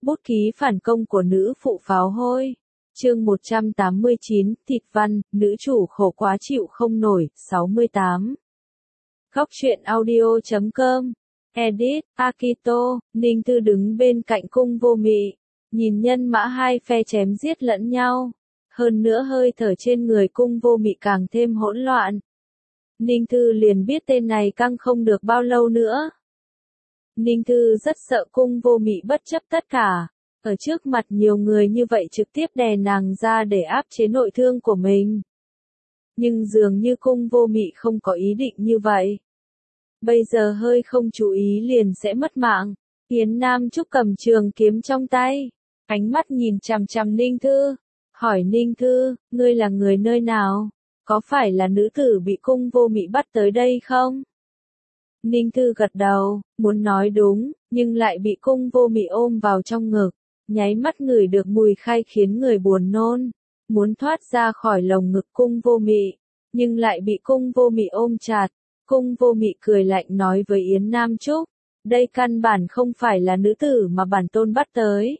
Bút ký phản công của nữ phụ pháo hôi. Chương 189, thịt văn, nữ chủ khổ quá chịu không nổi, 68. Góc truyện audio.com. Edit, Akito, Ninh Thư đứng bên cạnh cung vô mị. Nhìn nhân mã hai phe chém giết lẫn nhau. Hơn nữa hơi thở trên người cung vô mị càng thêm hỗn loạn. Ninh Thư liền biết tên này căng không được bao lâu nữa. Ninh Thư rất sợ cung vô mị bất chấp tất cả. Ở trước mặt nhiều người như vậy trực tiếp đè nàng ra để áp chế nội thương của mình. Nhưng dường như cung vô mị không có ý định như vậy. Bây giờ hơi không chú ý liền sẽ mất mạng. Yến Nam Trúc cầm trường kiếm trong tay. Ánh mắt nhìn chằm chằm Ninh Thư. Hỏi Ninh Thư, ngươi là người nơi nào? Có phải là nữ tử bị cung vô mị bắt tới đây không? Ninh Thư gật đầu, muốn nói đúng, nhưng lại bị cung vô mị ôm vào trong ngực. Nháy mắt ngửi được mùi khai khiến người buồn nôn. Muốn thoát ra khỏi lồng ngực cung vô mị, nhưng lại bị cung vô mị ôm chặt. Cung vô mị cười lạnh nói với Yến Nam Trúc, đây căn bản không phải là nữ tử mà bản tôn bắt tới.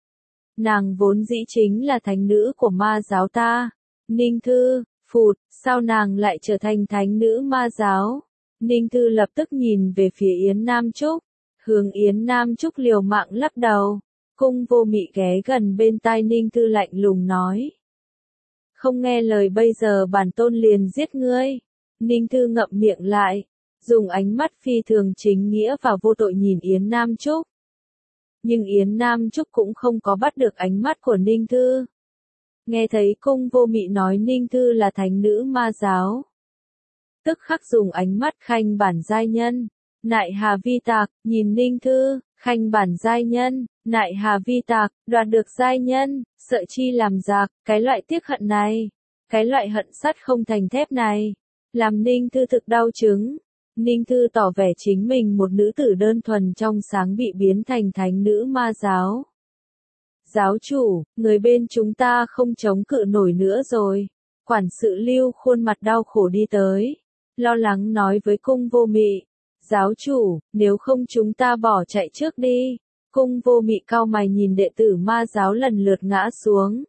Nàng vốn dĩ chính là thánh nữ của ma giáo ta. Ninh Thư, phụt, sao nàng lại trở thành thánh nữ ma giáo? Ninh Thư lập tức nhìn về phía Yến Nam Trúc, hướng Yến Nam Trúc liều mạng lắc đầu. Cung vô mị ghé gần bên tai Ninh Thư lạnh lùng nói. Không nghe lời bây giờ bản tôn liền giết ngươi. Ninh Thư ngậm miệng lại, dùng ánh mắt phi thường chính nghĩa và vô tội nhìn Yến Nam Trúc. Nhưng Yến Nam Trúc cũng không có bắt được ánh mắt của Ninh Thư. Nghe thấy cung vô mị nói Ninh Thư là thánh nữ ma giáo. Tức khắc dùng ánh mắt khanh bản giai nhân. Nại hà vi tạc, nhìn Ninh Thư, khanh bản giai nhân, nại hà vi tạc, đoạt được giai nhân, sợ chi làm giặc, cái loại tiếc hận này, cái loại hận sắt không thành thép này, làm Ninh Thư thực đau chứng. Ninh Thư tỏ vẻ chính mình một nữ tử đơn thuần trong sáng bị biến thành thánh nữ ma giáo. Giáo chủ, người bên chúng ta không chống cự nổi nữa rồi. Quản sự Lưu khuôn mặt đau khổ đi tới, lo lắng nói với cung vô mị. Giáo chủ, nếu không chúng ta bỏ chạy trước đi. Cung vô mị cau mày nhìn đệ tử ma giáo lần lượt ngã xuống.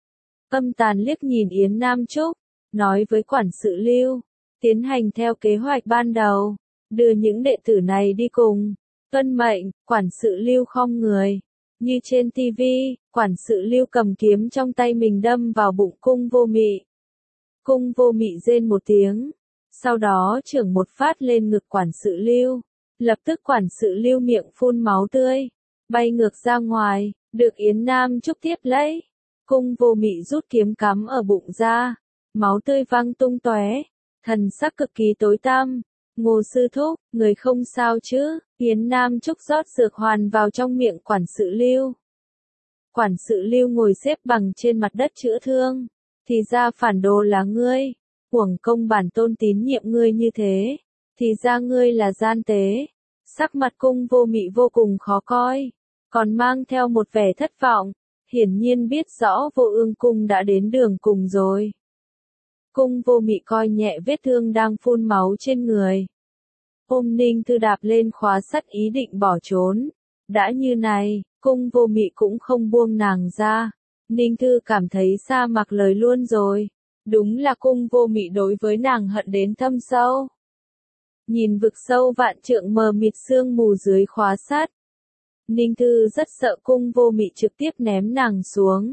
Âm tàn liếc nhìn Yến Nam Trúc, nói với quản sự Lưu, tiến hành theo kế hoạch ban đầu, đưa những đệ tử này đi cùng. Tuân mệnh, quản sự Lưu khom người. Như trên TV, quản sự Lưu cầm kiếm trong tay mình đâm vào bụng cung vô mị. Cung vô mị rên một tiếng. Sau đó chưởng một phát lên ngực quản sự Lưu. Lập tức quản sự Lưu miệng phun máu tươi, bay ngược ra ngoài, được Yến Nam Trúc tiếp lấy. Cung vô mị rút kiếm cắm ở bụng ra, máu tươi văng tung tóe, thần sắc cực kỳ tối tăm. Ngô sư thúc, người không sao chứ? Yến Nam Trúc rót dược hoàn vào trong miệng quản sự Lưu. Quản sự Lưu ngồi xếp bằng trên mặt đất chữa thương. Thì ra phản đồ là ngươi. Uổng công bản tôn tín nhiệm ngươi như thế, thì ra ngươi là gian tế. Sắc mặt cung vô mị vô cùng khó coi, còn mang theo một vẻ thất vọng, hiển nhiên biết rõ Vô Ương cung đã đến đường cùng rồi. Cung vô mị coi nhẹ vết thương đang phun máu trên người. Ôm Ninh Thư đạp lên khóa sắt ý định bỏ trốn. Đã như này, cung vô mị cũng không buông nàng ra. Ninh Thư cảm thấy sa mặc lời luôn rồi. Đúng là cung vô mị đối với nàng hận đến thâm sâu. Nhìn vực sâu vạn trượng mờ mịt sương mù dưới khóa sắt. Ninh Thư rất sợ cung vô mị trực tiếp ném nàng xuống.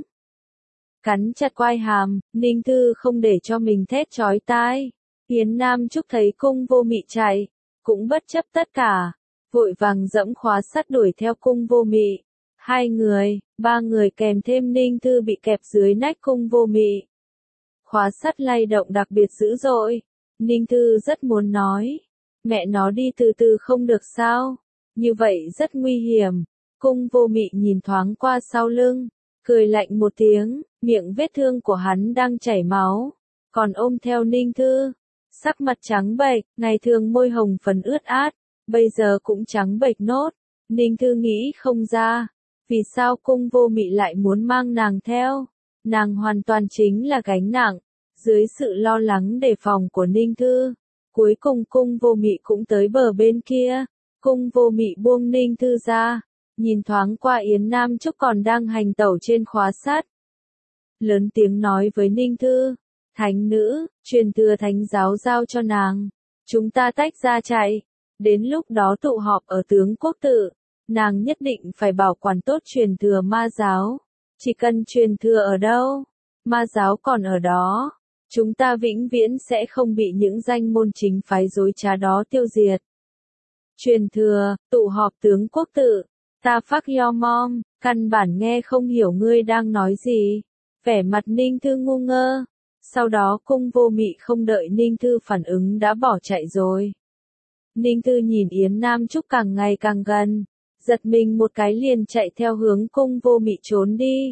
Cắn chặt quai hàm, Ninh Thư không để cho mình thét chói tai. Yến Nam Trúc thấy cung vô mị chạy, cũng bất chấp tất cả, vội vàng dẫm khóa sắt đuổi theo cung vô mị. 2 người, 3 người kèm thêm Ninh Thư bị kẹp dưới nách cung vô mị. Khóa sắt lay động đặc biệt dữ dội. Ninh Thư rất muốn nói, mẹ nó đi từ từ không được sao? Như vậy rất nguy hiểm. Cung vô mị nhìn thoáng qua sau lưng, cười lạnh một tiếng, miệng vết thương của hắn đang chảy máu, còn ôm theo Ninh Thư. Sắc mặt trắng bệch, ngày thường môi hồng phấn ướt át, bây giờ cũng trắng bệch nốt. Ninh Thư nghĩ không ra, vì sao cung vô mị lại muốn mang nàng theo? Nàng hoàn toàn chính là gánh nặng. Dưới sự lo lắng đề phòng của Ninh Thư, cuối cùng cung vô mị cũng tới bờ bên kia. Cung vô mị buông Ninh Thư ra, nhìn thoáng qua Yến Nam Trúc còn đang hành tẩu trên khóa sắt. Lớn tiếng nói với Ninh Thư, thánh nữ, truyền thừa thánh giáo giao cho nàng. Chúng ta tách ra chạy, đến lúc đó tụ họp ở tướng quốc tự, nàng nhất định phải bảo quản tốt truyền thừa ma giáo. Chỉ cần truyền thừa ở đâu, ma giáo còn ở đó. Chúng ta vĩnh viễn sẽ không bị những danh môn chính phái dối trá đó tiêu diệt. Truyền thừa, tụ họp tướng quốc tự, ta phắc yo mom, căn bản nghe không hiểu ngươi đang nói gì. Vẻ mặt Ninh Thư ngu ngơ. Sau đó Cung Vô Mị không đợi Ninh Thư phản ứng đã bỏ chạy rồi. Ninh Thư nhìn Yến Nam Trúc càng ngày càng gần, giật mình một cái liền chạy theo hướng Cung Vô Mị trốn đi.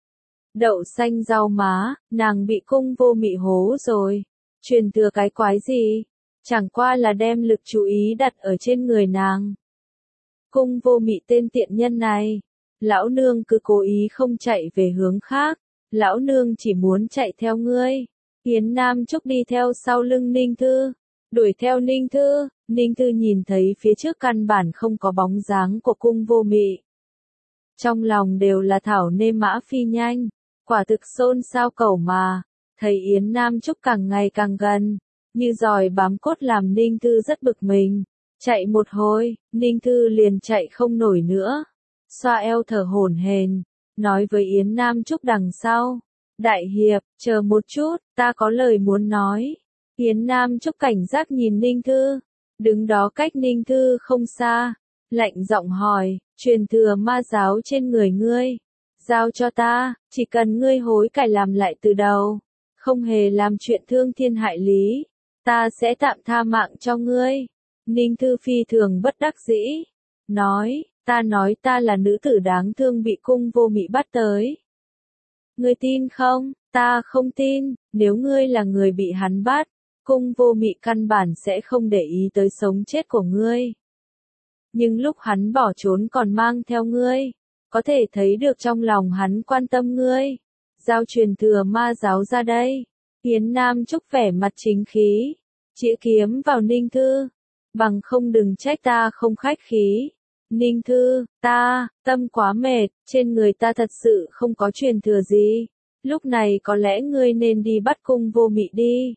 Đậu xanh rau má, nàng bị Cung Vô Mị hố rồi. Truyền thừa cái quái gì? Chẳng qua là đem lực chú ý đặt ở trên người nàng. Cung Vô Mị tên tiện nhân này, lão nương cứ cố ý không chạy về hướng khác, lão nương chỉ muốn chạy theo ngươi. Yến Nam Trúc đi theo sau lưng Ninh Thư, đuổi theo Ninh Thư. Ninh Thư nhìn thấy phía trước căn bản không có bóng dáng của Cung Vô Mị. Trong lòng đều là thảo nê mã phi nhanh, quả thực xôn xao cẩu mà. Thấy Yến Nam Trúc càng ngày càng gần, như giòi bám cốt làm Ninh Thư rất bực mình. Chạy một hồi, Ninh Thư liền chạy không nổi nữa. Xoa eo thở hổn hển, nói với Yến Nam Trúc đằng sau. Đại hiệp, chờ một chút, ta có lời muốn nói. Yến Nam Trúc cảnh giác nhìn Ninh Thư, đứng đó cách Ninh Thư không xa, lạnh giọng hỏi, truyền thừa ma giáo trên người ngươi, giao cho ta, chỉ cần ngươi hối cải làm lại từ đầu, không hề làm chuyện thương thiên hại lý, ta sẽ tạm tha mạng cho ngươi. Ninh Thư phi thường bất đắc dĩ, nói ta là nữ tử đáng thương bị Cung Vô Mị bắt tới. Ngươi tin không? Ta không tin, nếu ngươi là người bị hắn bắt, Cung Vô Mị căn bản sẽ không để ý tới sống chết của ngươi. Nhưng lúc hắn bỏ trốn còn mang theo ngươi, có thể thấy được trong lòng hắn quan tâm ngươi. Giao truyền thừa ma giáo ra đây. Yến Nam Trúc vẻ mặt chính khí, chĩa kiếm vào Ninh Thư, bằng không đừng trách ta không khách khí. Ninh Thư, tâm quá mệt, trên người ta thật sự không có truyền thừa gì. Lúc này có lẽ ngươi nên đi bắt Cung Vô Mị đi.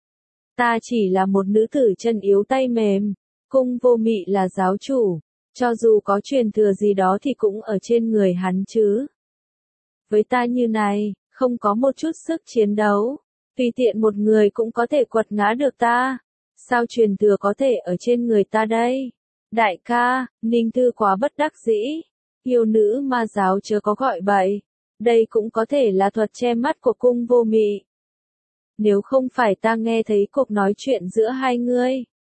Ta chỉ là một nữ tử chân yếu tay mềm, Cung Vô Mị là giáo chủ, cho dù có truyền thừa gì đó thì cũng ở trên người hắn chứ. Với ta như này, không có một chút sức chiến đấu, tùy tiện một người cũng có thể quật ngã được ta. Sao truyền thừa có thể ở trên người ta đây? Đại ca, Ninh Thư quá bất đắc dĩ. Yêu nữ ma giáo chớ có gọi bậy. Đây cũng có thể là thuật che mắt của Cung Vô Mị. Nếu không phải ta nghe thấy cuộc nói chuyện giữa hai ngươi,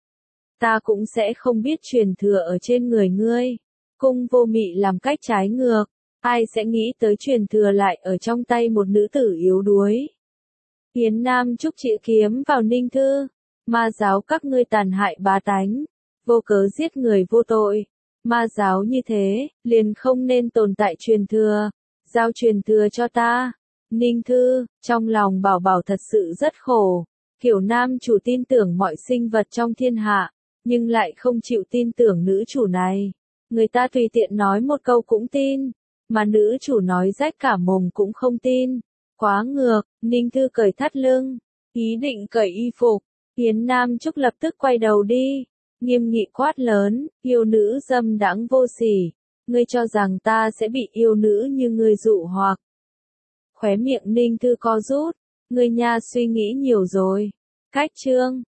ta cũng sẽ không biết truyền thừa ở trên người ngươi. Cung Vô Mị làm cách trái ngược, ai sẽ nghĩ tới truyền thừa lại ở trong tay một nữ tử yếu đuối. Yến Nam Trúc chĩa kiếm vào Ninh Thư, ma giáo các ngươi tàn hại bá tánh, vô cớ giết người vô tội. Ma giáo như thế, liền không nên tồn tại truyền thừa, giao truyền thừa cho ta. Ninh Thư, trong lòng bảo bảo thật sự rất khổ, kiểu nam chủ tin tưởng mọi sinh vật trong thiên hạ, nhưng lại không chịu tin tưởng nữ chủ này. Người ta tùy tiện nói một câu cũng tin, mà nữ chủ nói rách cả mồm cũng không tin. Quá ngược. Ninh Thư cởi thắt lưng, ý định cởi y phục. Yến Nam Trúc lập tức quay đầu đi, nghiêm nghị quát lớn, yêu nữ dâm đãng vô sỉ, ngươi cho rằng ta sẽ bị yêu nữ như ngươi dụ hoặc. Khóe miệng Ninh Thư co rút, ngươi nha suy nghĩ nhiều rồi. Cách chương